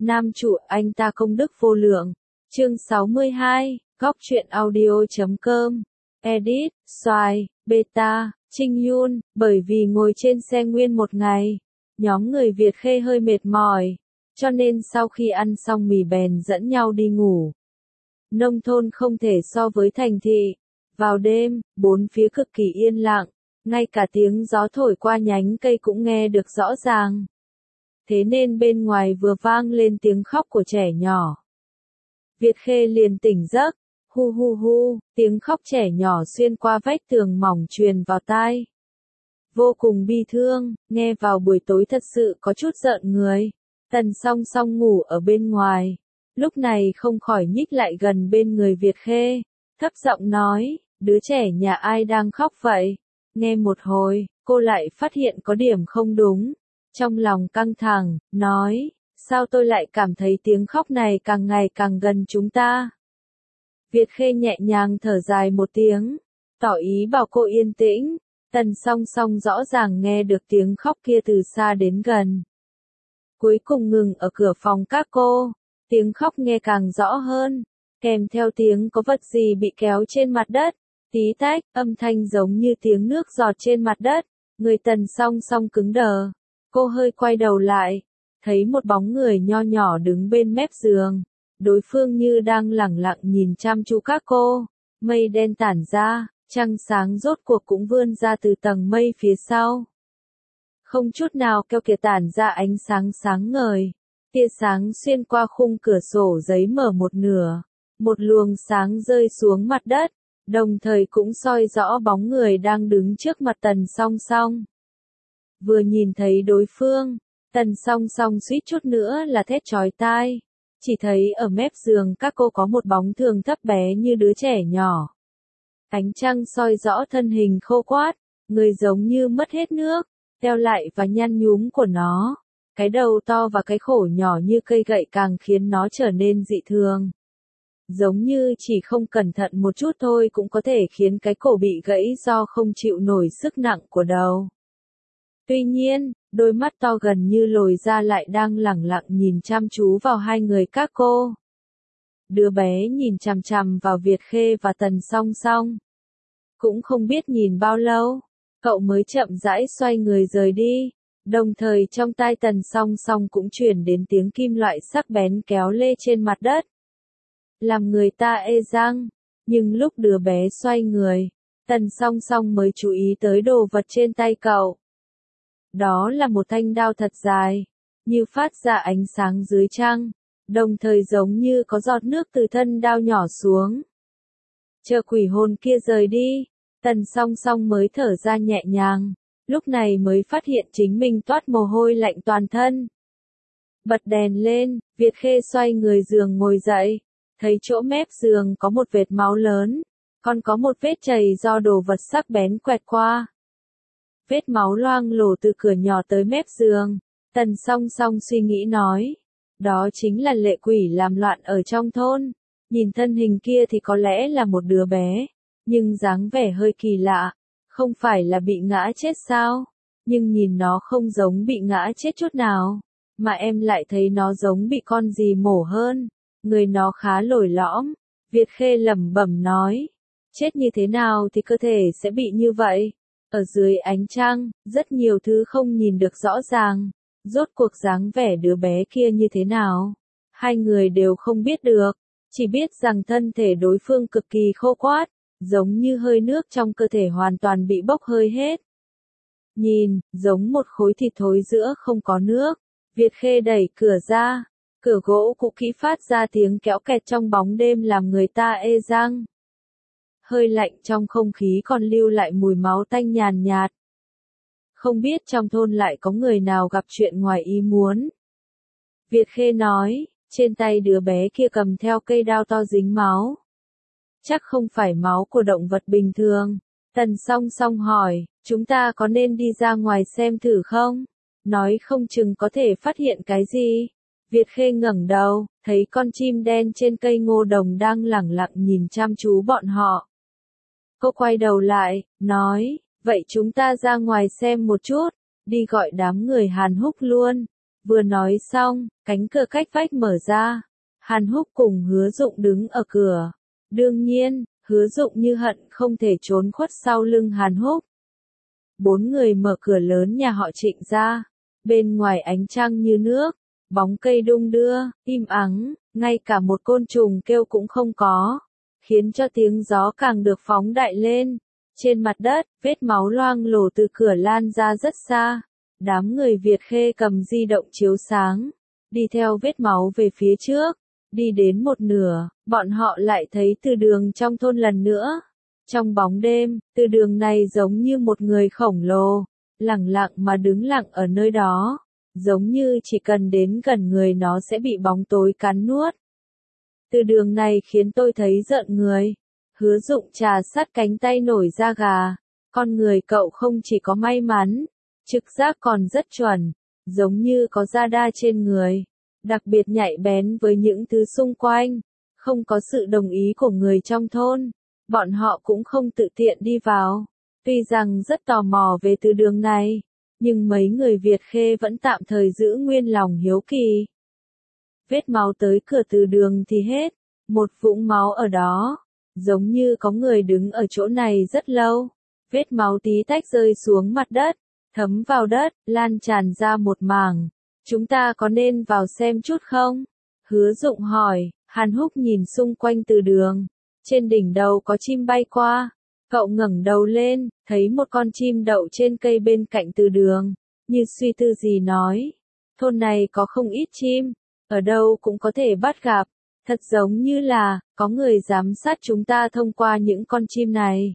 Nam chủ anh ta công đức vô lượng. Chương 62, góc truyện audio.com. Edit, Xoài, Beta, Trinh Yun. Bởi vì ngồi trên xe nguyên một ngày, nhóm người Việt Khê hơi mệt mỏi, cho nên sau khi ăn xong mì bèn dẫn nhau đi ngủ. Nông thôn không thể so với thành thị. Vào đêm, bốn phía cực kỳ yên lặng, ngay cả tiếng gió thổi qua nhánh cây cũng nghe được rõ ràng. Thế nên bên ngoài vừa vang lên tiếng khóc của trẻ nhỏ. Việt Khê liền tỉnh giấc, hu hu hu, tiếng khóc trẻ nhỏ xuyên qua vách tường mỏng truyền vào tai. Vô cùng bi thương, nghe vào buổi tối thật sự có chút rợn người. Tần Song Song ngủ ở bên ngoài, lúc này không khỏi nhích lại gần bên người Việt Khê, thấp giọng nói, đứa trẻ nhà ai đang khóc vậy? Nghe một hồi, cô lại phát hiện có điểm không đúng. Trong lòng căng thẳng, nói, sao tôi lại cảm thấy tiếng khóc này càng ngày càng gần chúng ta? Việt Khê nhẹ nhàng thở dài một tiếng, tỏ ý bảo cô yên tĩnh. Tần Song Song rõ ràng nghe được tiếng khóc kia từ xa đến gần. Cuối cùng ngừng ở cửa phòng các cô, tiếng khóc nghe càng rõ hơn, kèm theo tiếng có vật gì bị kéo trên mặt đất, tí tách, âm thanh giống như tiếng nước giọt trên mặt đất. Người Tần Song Song cứng đờ, cô hơi quay đầu lại, thấy một bóng người nho nhỏ đứng bên mép giường, đối phương như đang lẳng lặng nhìn chăm chú các cô. Mây đen tản ra, trăng sáng rốt cuộc cũng vươn ra từ tầng mây phía sau. Không chút nào keo kiệt tản ra ánh sáng sáng ngời, tia sáng xuyên qua khung cửa sổ giấy mở một nửa, một luồng sáng rơi xuống mặt đất, đồng thời cũng soi rõ bóng người đang đứng trước mặt Tần Song Song. Vừa nhìn thấy đối phương, Tần Song Song suýt chút nữa là thét chói tai, chỉ thấy ở mép giường các cô có một bóng thường thấp bé như đứa trẻ nhỏ. Ánh trăng soi rõ thân hình khô quát, người giống như mất hết nước, teo lại và nhăn nhúm của nó. Cái đầu to và cái khổ nhỏ như cây gậy càng khiến nó trở nên dị thường. Giống như chỉ không cẩn thận một chút thôi cũng có thể khiến cái cổ bị gãy do không chịu nổi sức nặng của đầu. Tuy nhiên, đôi mắt to gần như lồi ra lại đang lẳng lặng nhìn chăm chú vào hai người các cô. Đứa bé nhìn chằm chằm vào Việt Khê và Tần Song Song. Cũng không biết nhìn bao lâu, cậu mới chậm rãi xoay người rời đi, đồng thời trong tai Tần Song Song cũng truyền đến tiếng kim loại sắc bén kéo lê trên mặt đất. Làm người ta ê răng, nhưng lúc đứa bé xoay người, Tần Song Song mới chú ý tới đồ vật trên tay cậu. Đó là một thanh đao thật dài, như phát ra ánh sáng dưới trăng, đồng thời giống như có giọt nước từ thân đao nhỏ xuống. Chờ quỷ hồn kia rời đi, Tần Song Song mới thở ra nhẹ nhàng, lúc này mới phát hiện chính mình toát mồ hôi lạnh toàn thân. Bật đèn lên, Việt Khê xoay người giường ngồi dậy, thấy chỗ mép giường có một vệt máu lớn, còn có một vết chày do đồ vật sắc bén quẹt qua. Vết máu loang lổ từ cửa nhỏ tới mép giường. Tần Song Song suy nghĩ nói, đó chính là lệ quỷ làm loạn ở trong thôn. Nhìn thân hình kia thì có lẽ là một đứa bé, nhưng dáng vẻ hơi kỳ lạ, không phải là bị ngã chết sao? Nhưng nhìn nó không giống bị ngã chết chút nào, mà em lại thấy nó giống bị con gì mổ hơn. Người nó khá lồi lõm. Việt Khê lẩm bẩm nói, chết như thế nào thì cơ thể sẽ bị như vậy. Ở dưới ánh trăng, rất nhiều thứ không nhìn được rõ ràng. Rốt cuộc dáng vẻ đứa bé kia như thế nào? Hai người đều không biết được, chỉ biết rằng thân thể đối phương cực kỳ khô quát, giống như hơi nước trong cơ thể hoàn toàn bị bốc hơi hết. Nhìn, giống một khối thịt thối giữa không có nước. Việt Khê đẩy cửa ra, cửa gỗ cũ kỹ phát ra tiếng kéo kẹt trong bóng đêm làm người ta ê răng. Hơi lạnh trong không khí còn lưu lại mùi máu tanh nhàn nhạt. Không biết trong thôn lại có người nào gặp chuyện ngoài ý muốn. Việt Khê nói, trên tay đứa bé kia cầm theo cây đao to dính máu. Chắc không phải máu của động vật bình thường. Tần Song Song hỏi, chúng ta có nên đi ra ngoài xem thử không? Nói không chừng có thể phát hiện cái gì. Việt Khê ngẩng đầu, thấy con chim đen trên cây ngô đồng đang lẳng lặng nhìn chăm chú bọn họ. Cô quay đầu lại, nói, vậy chúng ta ra ngoài xem một chút, đi gọi đám người Hàn Húc luôn. Vừa nói xong, cánh cửa cách vách mở ra. Hàn Húc cùng Hứa Dụng đứng ở cửa. Đương nhiên, Hứa Dụng như hận không thể trốn khuất sau lưng Hàn Húc. Bốn người mở cửa lớn nhà họ Trịnh ra. Bên ngoài ánh trăng như nước, bóng cây đung đưa, im ắng, ngay cả một côn trùng kêu cũng không có, khiến cho tiếng gió càng được phóng đại lên. Trên mặt đất, vết máu loang lổ từ cửa lan ra rất xa. Đám người Việt Khê cầm di động chiếu sáng, đi theo vết máu về phía trước. Đi đến một nửa, bọn họ lại thấy Từ Đường trong thôn lần nữa. Trong bóng đêm, Từ Đường này giống như một người khổng lồ, lẳng lặng mà đứng lặng ở nơi đó, giống như chỉ cần đến gần người nó sẽ bị bóng tối cắn nuốt. Từ Đường này khiến tôi thấy rợn người. Hứa Dụng trà sát cánh tay nổi da gà. Con người cậu không chỉ có may mắn, trực giác còn rất chuẩn, giống như có radar trên người, đặc biệt nhạy bén với những thứ xung quanh. Không có sự đồng ý của người trong thôn, bọn họ cũng không tự tiện đi vào. Tuy rằng rất tò mò về Từ Đường này, nhưng mấy người Việt Khê vẫn tạm thời giữ nguyên lòng hiếu kỳ. Vết máu tới cửa Từ Đường thì hết, một vũng máu ở đó, giống như có người đứng ở chỗ này rất lâu. Vết máu tí tách rơi xuống mặt đất, thấm vào đất, lan tràn ra một mảng. Chúng ta có nên vào xem chút không? Hứa Dụng hỏi. Hàn Húc nhìn xung quanh Từ Đường. Trên đỉnh đầu có chim bay qua. Cậu ngẩng đầu lên, thấy một con chim đậu trên cây bên cạnh Từ Đường. Như suy tư gì nói. Thôn này có không ít chim, ở đâu cũng có thể bắt gặp. Thật giống như là, có người giám sát chúng ta thông qua những con chim này.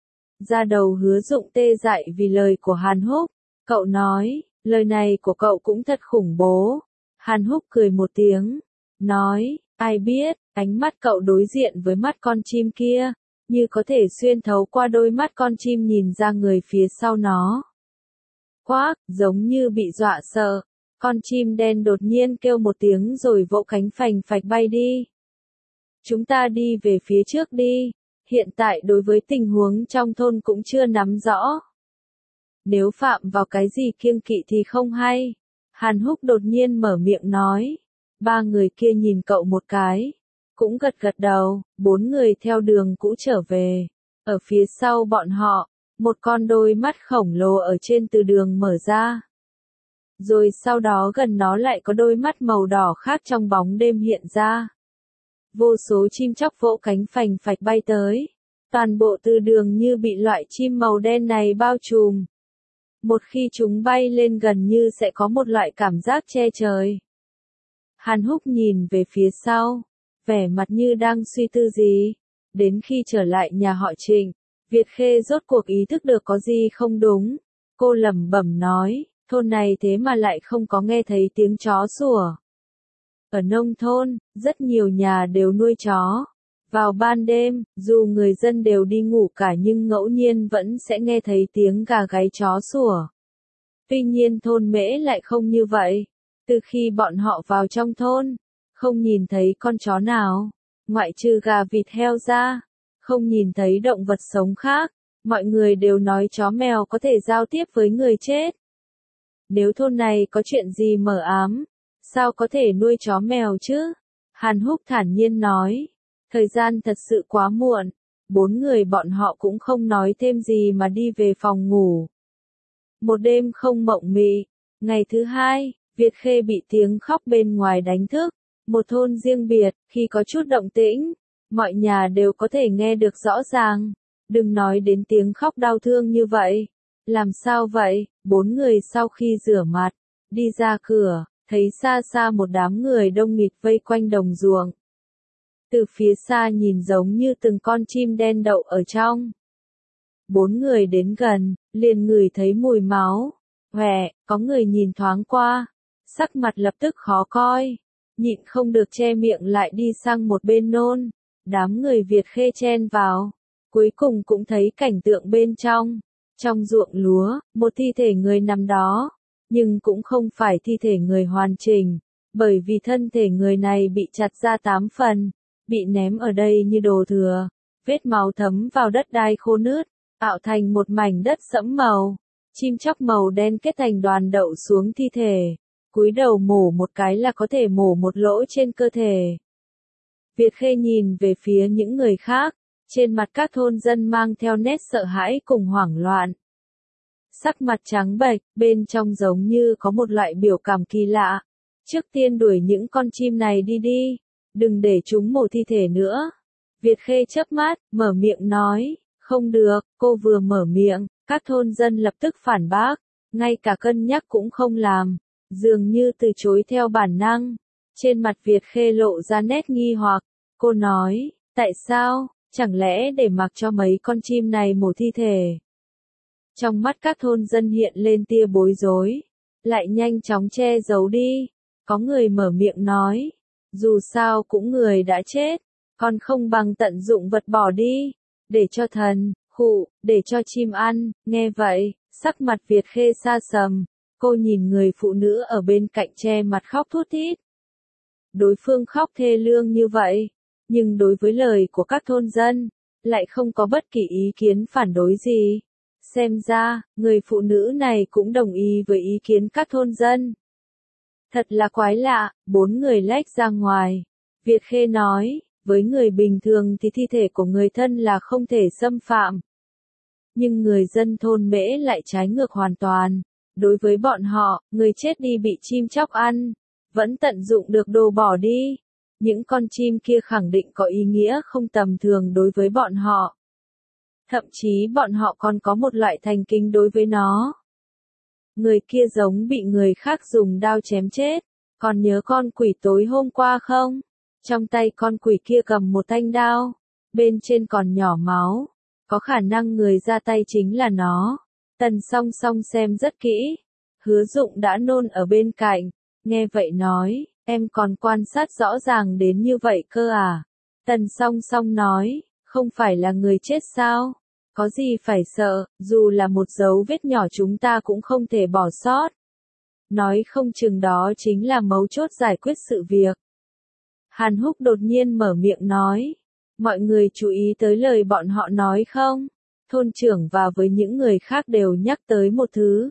Da đầu Hứa Dụng tê dại vì lời của Hàn Húc. Cậu nói, lời này của cậu cũng thật khủng bố. Hàn Húc cười một tiếng, nói, ai biết, ánh mắt cậu đối diện với mắt con chim kia, như có thể xuyên thấu qua đôi mắt con chim nhìn ra người phía sau nó. Quác, giống như bị dọa sợ. Con chim đen đột nhiên kêu một tiếng rồi vỗ cánh phành phạch bay đi. Chúng ta đi về phía trước đi. Hiện tại đối với tình huống trong thôn cũng chưa nắm rõ. Nếu phạm vào cái gì kiêng kỵ thì không hay. Hàn Húc đột nhiên mở miệng nói. Ba người kia nhìn cậu một cái, cũng gật gật đầu. Bốn người theo đường cũ trở về. Ở phía sau bọn họ, một con đôi mắt khổng lồ ở trên Từ Đường mở ra. Rồi sau đó gần nó lại có đôi mắt màu đỏ khác trong bóng đêm hiện ra. Vô số chim chóc vỗ cánh phành phạch bay tới. Toàn bộ Từ Đường như bị loại chim màu đen này bao trùm. Một khi chúng bay lên gần như sẽ có một loại cảm giác che trời. Hàn Húc nhìn về phía sau, vẻ mặt như đang suy tư gì. Đến khi trở lại nhà họ Trịnh, Việt Khê rốt cuộc ý thức được có gì không đúng. Cô lẩm bẩm nói, thôn này thế mà lại không có nghe thấy tiếng chó sủa. Ở nông thôn, rất nhiều nhà đều nuôi chó. Vào ban đêm, dù người dân đều đi ngủ cả nhưng ngẫu nhiên vẫn sẽ nghe thấy tiếng gà gáy chó sủa. Tuy nhiên thôn Mễ lại không như vậy. Từ khi bọn họ vào trong thôn, không nhìn thấy con chó nào, ngoại trừ gà vịt heo ra, không nhìn thấy động vật sống khác. Mọi người đều nói chó mèo có thể giao tiếp với người chết. Nếu thôn này có chuyện gì mờ ám, sao có thể nuôi chó mèo chứ? Hàn Húc thản nhiên nói. Thời gian thật sự quá muộn. Bốn người bọn họ cũng không nói thêm gì mà đi về phòng ngủ. Một đêm không mộng mị. Ngày thứ hai, Việt Khê bị tiếng khóc bên ngoài đánh thức. Một thôn riêng biệt, khi có chút động tĩnh, mọi nhà đều có thể nghe được rõ ràng. Đừng nói đến tiếng khóc đau thương như vậy. Làm sao vậy? Bốn người sau khi rửa mặt, đi ra cửa, thấy xa xa một đám người đông nghịt vây quanh đồng ruộng. Từ phía xa nhìn giống như từng con chim đen đậu ở trong. Bốn người đến gần, liền ngửi thấy mùi máu. Hòe, có người nhìn thoáng qua, sắc mặt lập tức khó coi, nhịn không được che miệng lại đi sang một bên nôn. Đám người Việt Khê chen vào, cuối cùng cũng thấy cảnh tượng bên trong. Trong ruộng lúa, một thi thể người nằm đó, nhưng cũng không phải thi thể người hoàn chỉnh, bởi vì thân thể người này bị chặt ra 8 phần, bị ném ở đây như đồ thừa. Vết máu thấm vào đất đai khô nứt, tạo thành một mảnh đất sẫm màu. Chim chóc màu đen kết thành đoàn đậu xuống thi thể. cúi đầu mổ một cái là có thể mổ một lỗ trên cơ thể. Việt Khê nhìn về phía những người khác, trên mặt các thôn dân mang theo nét sợ hãi cùng hoảng loạn. Sắc mặt trắng bệch, bên trong giống như có một loại biểu cảm kỳ lạ. Trước tiên đuổi những con chim này đi đi, đừng để chúng mổ thi thể nữa. Việt Khê chớp mắt, mở miệng nói, không được, cô vừa mở miệng, các thôn dân lập tức phản bác, ngay cả cân nhắc cũng không làm, dường như từ chối theo bản năng. Trên mặt Việt Khê lộ ra nét nghi hoặc, cô nói, tại sao, chẳng lẽ để mặc cho mấy con chim này mổ thi thể? Trong mắt các thôn dân hiện lên tia bối rối, lại nhanh chóng che giấu đi. Có người mở miệng nói, dù sao cũng người đã chết, còn không bằng tận dụng vật bỏ đi, để cho thần, để cho chim ăn. Nghe vậy, sắc mặt Việt Khê sa sầm, cô nhìn người phụ nữ ở bên cạnh che mặt khóc thút thít. Đối phương khóc thê lương như vậy, nhưng đối với lời của các thôn dân, lại không có bất kỳ ý kiến phản đối gì. Xem ra, người phụ nữ này cũng đồng ý với ý kiến các thôn dân. Thật là quái lạ, 4 người lách ra ngoài. Việt Khê nói, với người bình thường thì thi thể của người thân là không thể xâm phạm. Nhưng người dân thôn Mễ lại trái ngược hoàn toàn. Đối với bọn họ, người chết đi bị chim chóc ăn, vẫn tận dụng được đồ bỏ đi. Những con chim kia khẳng định có ý nghĩa không tầm thường đối với bọn họ. Thậm chí bọn họ còn có một loại thành kính đối với nó. Người kia giống bị người khác dùng đao chém chết. Còn nhớ con quỷ tối hôm qua không? Trong tay con quỷ kia cầm một thanh đao, bên trên còn nhỏ máu. Có khả năng người ra tay chính là nó. Tần Song Song xem rất kỹ. Hứa Dụng đã nôn ở bên cạnh. Nghe vậy nói, em còn quan sát rõ ràng đến như vậy cơ à? Tần Song Song nói, không phải là người chết sao? Có gì phải sợ, dù là một dấu vết nhỏ chúng ta cũng không thể bỏ sót. Nói không chừng đó chính là mấu chốt giải quyết sự việc. Hàn Húc đột nhiên mở miệng nói, mọi người chú ý tới lời bọn họ nói không? Thôn trưởng và với những người khác đều nhắc tới một thứ.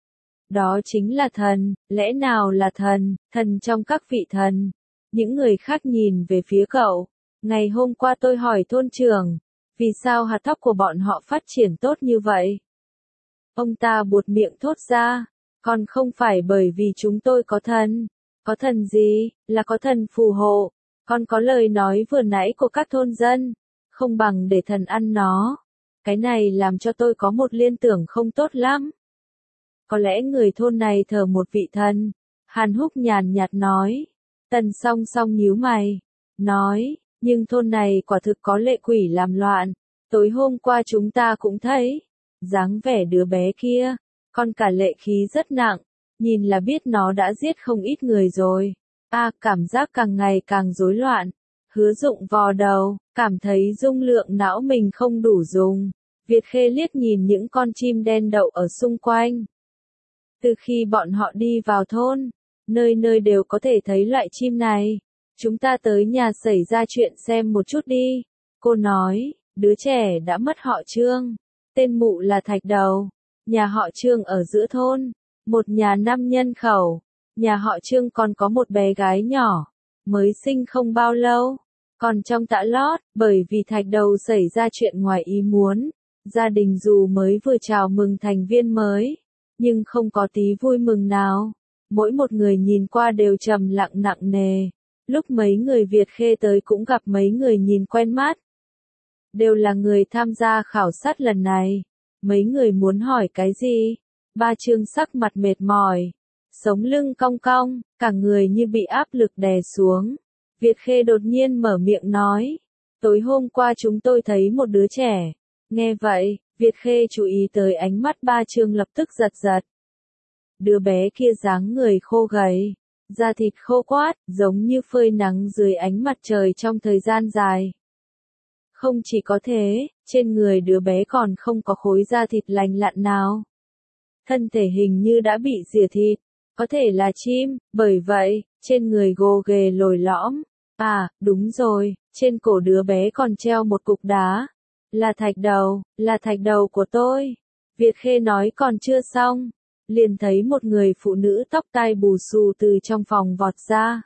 Đó chính là thần, lẽ nào là thần, thần trong các vị thần. Những người khác nhìn về phía cậu. Ngày hôm qua tôi hỏi thôn trưởng, vì sao hạt thóc của bọn họ phát triển tốt như vậy? Ông ta buột miệng thốt ra, còn không phải bởi vì chúng tôi có thần. Có thần gì, là có thần phù hộ. Còn có lời nói vừa nãy của các thôn dân, không bằng để thần ăn nó. Cái này làm cho tôi có một liên tưởng không tốt lắm. Có lẽ người thôn này thờ một vị thần. Hàn Húc nhàn nhạt nói. Tần Song Song nhíu mày, nói, nhưng thôn này quả thực có lệ quỷ làm loạn. Tối hôm qua chúng ta cũng thấy, dáng vẻ đứa bé kia, còn cả lệ khí rất nặng, nhìn là biết nó đã giết không ít người rồi. Cảm giác càng ngày càng rối loạn. Hứa Dụng vò đầu, cảm thấy dung lượng não mình không đủ dùng. Việt Khê liếc nhìn những con chim đen đậu ở xung quanh. Từ khi bọn họ đi vào thôn, nơi nơi đều có thể thấy loại chim này. Chúng ta tới nhà xảy ra chuyện xem một chút đi. Cô nói, đứa trẻ đã mất họ Trương. Tên mụ là Thạch Đầu. Nhà họ Trương ở giữa thôn. Một nhà 5 nhân khẩu. Nhà họ Trương còn có một bé gái nhỏ. Mới sinh không bao lâu. Còn trong tã lót, bởi vì Thạch Đầu xảy ra chuyện ngoài ý muốn. Gia đình dù mới vừa chào mừng thành viên mới, nhưng không có tí vui mừng nào. Mỗi một người nhìn qua đều trầm lặng nặng nề. Lúc mấy người Việt Khê tới cũng gặp mấy người nhìn quen mắt. Đều là người tham gia khảo sát lần này. Mấy người muốn hỏi cái gì? Ba Trương sắc mặt mệt mỏi, sống lưng cong cong, cả người như bị áp lực đè xuống. Việt Khê đột nhiên mở miệng nói, tối hôm qua chúng tôi thấy một đứa trẻ. Nghe vậy, Việt Khê chú ý tới ánh mắt Ba Trương lập tức giật giật. Đứa bé kia dáng người khô gầy, da thịt khô quát, giống như phơi nắng dưới ánh mặt trời trong thời gian dài. Không chỉ có thế, trên người đứa bé còn không có khối da thịt lành lặn nào. Thân thể hình như đã bị rỉa thịt, có thể là chim, bởi vậy, trên người gồ ghề lồi lõm. Đúng rồi, trên cổ đứa bé còn treo một cục đá. Là thạch đầu của tôi. Việt Khê nói còn chưa xong. liền thấy một người phụ nữ tóc tai bù xù từ trong phòng vọt ra.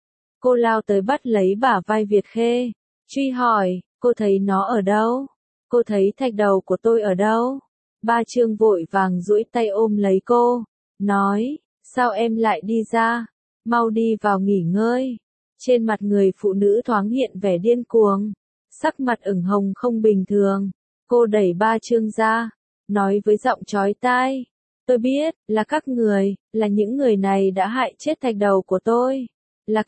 Cô lao tới bắt lấy bả vai Việt Khê, truy hỏi, cô thấy nó ở đâu? Cô thấy thạch đầu của tôi ở đâu? Ba Trương vội vàng duỗi tay ôm lấy cô, nói, sao em lại đi ra? Mau đi vào nghỉ ngơi. Trên mặt người phụ nữ thoáng hiện vẻ điên cuồng, sắc mặt ửng hồng không bình thường. Cô đẩy Ba Trương ra, nói với giọng chói tai, tôi biết, là các người, là những người này đã hại chết thạch đầu của tôi. Là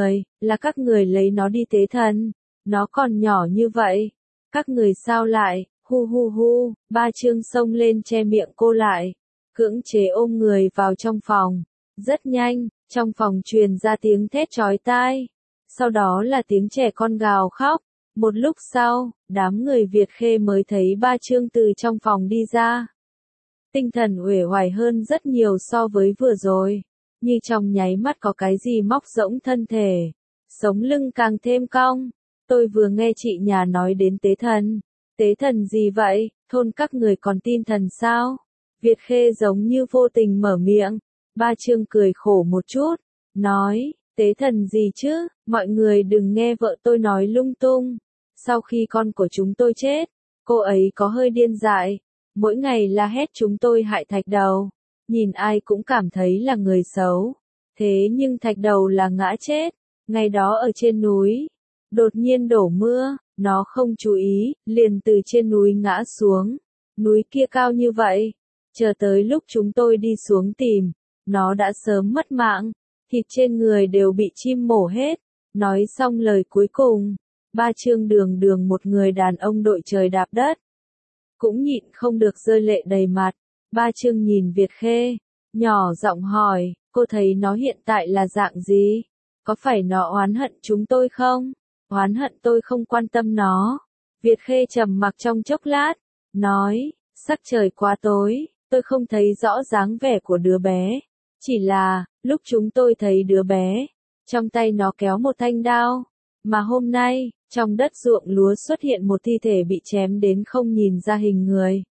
các người lấy nó đi tế thần. Nó còn nhỏ như vậy. Các người sao lại, hu hu hu, Ba Trương xông lên che miệng cô lại, cưỡng chế ôm người vào trong phòng. Rất nhanh, trong phòng truyền ra tiếng thét chói tai. Sau đó là tiếng trẻ con gào khóc. Một lúc sau, đám người Việt Khê mới thấy Ba Trương từ trong phòng đi ra. Tinh thần uể oải hơn rất nhiều so với vừa rồi. Như trong nháy mắt có cái gì móc rỗng thân thể. Sống lưng càng thêm cong. Tôi vừa nghe chị nhà nói đến tế thần. Tế thần gì vậy, thôn các người còn tin thần sao? Việt Khê giống như vô tình mở miệng. Ba Trương cười khổ một chút, nói, tế thần gì chứ, mọi người đừng nghe vợ tôi nói lung tung. Sau khi con của chúng tôi chết, cô ấy có hơi điên dại, mỗi ngày la hét chúng tôi hại thạch đầu. Nhìn ai cũng cảm thấy là người xấu. Thế nhưng thạch đầu là ngã chết, ngày đó ở trên núi. Đột nhiên đổ mưa, nó không chú ý, liền từ trên núi ngã xuống. Núi kia cao như vậy, chờ tới lúc chúng tôi đi xuống tìm, nó đã sớm mất mạng, thịt trên người đều bị chim mổ hết. Nói xong lời cuối cùng, Ba Trương đường đường một người đàn ông đội trời đạp đất. Cũng nhịn không được rơi lệ đầy mặt. Ba Trương nhìn Việt Khê, nhỏ giọng hỏi, cô thấy nó hiện tại là dạng gì? Có phải nó oán hận chúng tôi không? Oán hận tôi không quan tâm nó. Việt Khê trầm mặc trong chốc lát, nói, sắc trời quá tối, tôi không thấy rõ dáng vẻ của đứa bé. Chỉ là, lúc chúng tôi thấy đứa bé, trong tay nó kéo một thanh đao. Mà hôm nay, trong đất ruộng lúa xuất hiện một thi thể bị chém đến không nhìn ra hình người.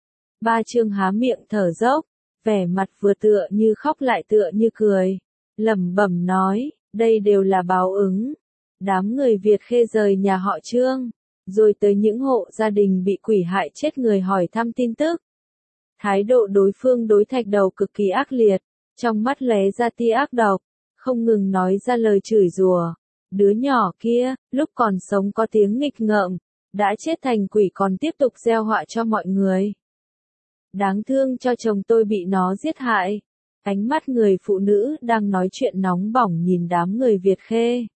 Ba Trương há miệng thở dốc, vẻ mặt vừa tựa như khóc lại tựa như cười. Lẩm bẩm nói, đây đều là báo ứng. Đám người Việt Khê rời nhà họ Trương, rồi tới những hộ gia đình bị quỷ hại chết người hỏi thăm tin tức. Thái độ đối phương đối thạch đầu cực kỳ ác liệt, trong mắt lóe ra tia ác độc, không ngừng nói ra lời chửi rủa. Đứa nhỏ kia, lúc còn sống có tiếng nghịch ngợm, đã chết thành quỷ còn tiếp tục gieo họa cho mọi người. Đáng thương cho chồng tôi bị nó giết hại. Ánh mắt người phụ nữ đang nói chuyện nóng bỏng nhìn đám người Việt Khê.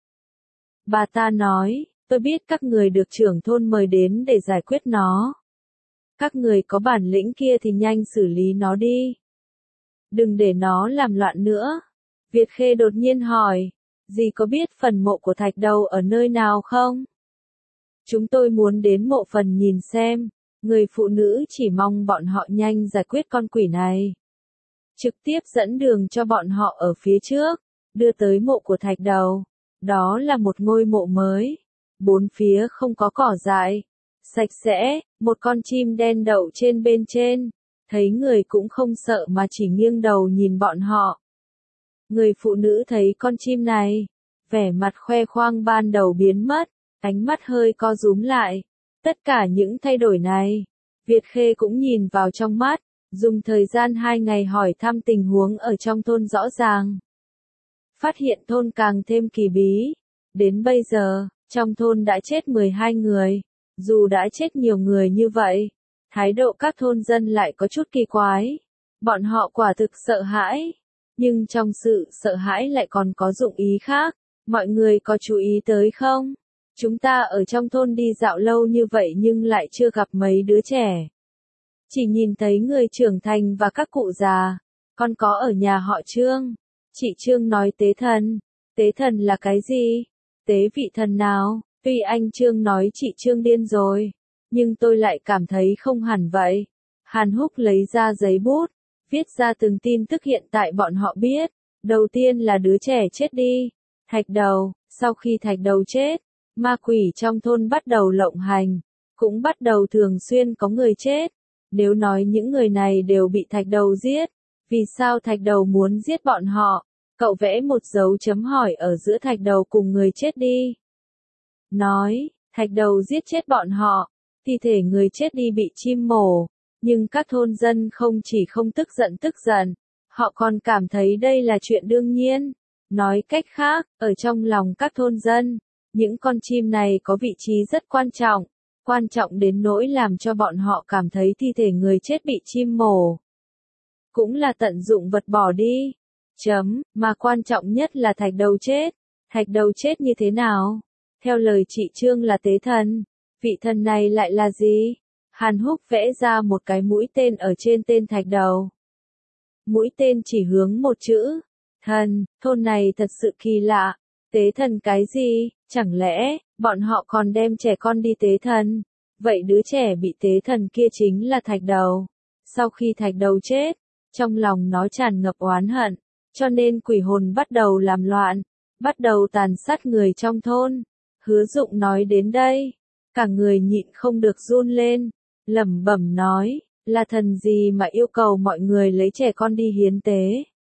Bà ta nói, tôi biết các người được trưởng thôn mời đến để giải quyết nó. Các người có bản lĩnh kia thì nhanh xử lý nó đi. Đừng để nó làm loạn nữa. Việt Khê đột nhiên hỏi, dì có biết phần mộ của thạch đầu ở nơi nào không? Chúng tôi muốn đến mộ phần nhìn xem. Người phụ nữ chỉ mong bọn họ nhanh giải quyết con quỷ này. Trực tiếp dẫn đường cho bọn họ ở phía trước, đưa tới mộ của thạch đầu. Đó là một ngôi mộ mới. Bốn phía không có cỏ dại. Sạch sẽ, một con chim đen đậu trên bên trên. Thấy người cũng không sợ mà chỉ nghiêng đầu nhìn bọn họ. Người phụ nữ thấy con chim này, vẻ mặt khoe khoang ban đầu biến mất, ánh mắt hơi co rúm lại. Tất cả những thay đổi này, Việt Khê cũng nhìn vào trong mắt, dùng thời gian 2 ngày hỏi thăm tình huống ở trong thôn rõ ràng. Phát hiện thôn càng thêm kỳ bí. Đến bây giờ, trong thôn đã chết 12 người. Dù đã chết nhiều người như vậy, thái độ các thôn dân lại có chút kỳ quái. Bọn họ quả thực sợ hãi. Nhưng trong sự sợ hãi lại còn có dụng ý khác. Mọi người có chú ý tới không? Chúng ta ở trong thôn đi dạo lâu như vậy nhưng lại chưa gặp mấy đứa trẻ. Chỉ nhìn thấy người trưởng thành và các cụ già. Con có ở nhà họ Trương. Chị Trương nói tế thần. Tế thần là cái gì? Tế vị thần nào? Tuy anh Trương nói chị Trương điên rồi. Nhưng tôi lại cảm thấy không hẳn vậy. Hàn Húc lấy ra giấy bút. Viết ra từng tin tức hiện tại bọn họ biết. Đầu tiên là đứa trẻ chết đi. Thạch đầu. Sau khi thạch đầu chết, ma quỷ trong thôn bắt đầu lộng hành. Cũng bắt đầu thường xuyên có người chết. Nếu nói những người này đều bị thạch đầu giết, Vì sao thạch đầu muốn giết bọn họ? Cậu vẽ một dấu chấm hỏi ở giữa thạch đầu cùng người chết đi. Nói, thạch đầu giết chết bọn họ, thi thể người chết đi bị chim mổ, nhưng các thôn dân không chỉ không tức giận, họ còn cảm thấy đây là chuyện đương nhiên. Nói cách khác, ở trong lòng các thôn dân, những con chim này có vị trí rất quan trọng đến nỗi làm cho bọn họ cảm thấy thi thể người chết bị chim mổ cũng là tận dụng vật bỏ đi. Mà quan trọng nhất là thạch đầu chết. Thạch đầu chết như thế nào? Theo lời chị Trương là tế thần. Vị thần này lại là gì? Hàn Húc vẽ ra một cái mũi tên ở trên tên thạch đầu. Mũi tên chỉ hướng một chữ. Thần, thôn này thật sự kỳ lạ. Tế thần cái gì? Chẳng lẽ, bọn họ còn đem trẻ con đi tế thần? Vậy đứa trẻ bị tế thần kia chính là thạch đầu. Sau khi thạch đầu chết, trong lòng nó tràn ngập oán hận, cho nên quỷ hồn bắt đầu làm loạn, bắt đầu tàn sát người trong thôn. Hứa Dụng nói đến đây, cả người nhịn không được run lên, lẩm bẩm nói, là thần gì mà yêu cầu mọi người lấy trẻ con đi hiến tế?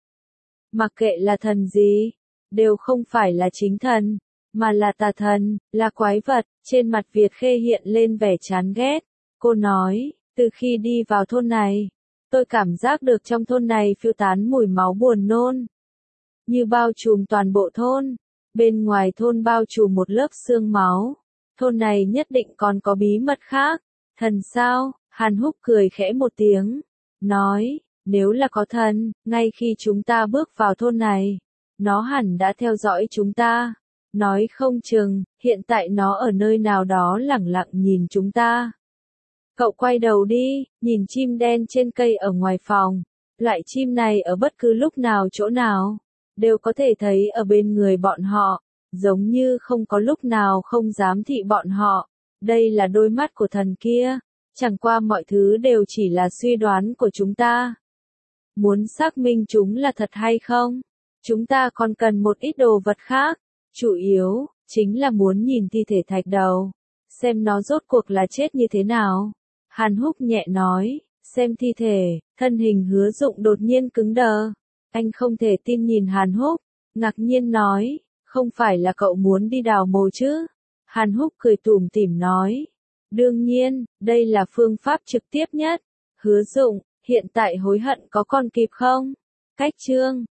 Mặc kệ là thần gì, đều không phải là chính thần, mà là tà thần, là quái vật. Trên mặt Việt Khê hiện lên vẻ chán ghét. Cô nói, từ khi đi vào thôn này, tôi cảm giác được trong thôn này phiêu tán mùi máu buồn nôn, như bao trùm toàn bộ thôn. Bên ngoài thôn bao trùm một lớp xương máu. Thôn này nhất định còn có bí mật khác. Thần sao? Hàn Húc cười khẽ một tiếng, nói, nếu là có thần, ngay khi chúng ta bước vào thôn này, nó hẳn đã theo dõi chúng ta. Nói không chừng, hiện tại nó ở nơi nào đó lẳng lặng nhìn chúng ta. Cậu quay đầu đi, nhìn chim đen trên cây ở ngoài phòng. Loại chim này ở bất cứ lúc nào chỗ nào, đều có thể thấy ở bên người bọn họ, giống như không có lúc nào không dám thị bọn họ. Đây là đôi mắt của thần kia, chẳng qua mọi thứ đều chỉ là suy đoán của chúng ta. Muốn xác minh chúng là thật hay không, chúng ta còn cần một ít đồ vật khác, chủ yếu, chính là muốn nhìn thi thể thạch đầu, xem nó rốt cuộc là chết như thế nào. Hàn Húc nhẹ nói, xem thi thể, thân hình Hứa Dụng đột nhiên cứng đờ. Anh không thể tin nhìn Hàn Húc, ngạc nhiên nói, không phải là cậu muốn đi đào mồ chứ? Hàn Húc cười tủm tỉm nói, đương nhiên, đây là phương pháp trực tiếp nhất. Hứa Dụng, hiện tại hối hận có còn kịp không? Cách chương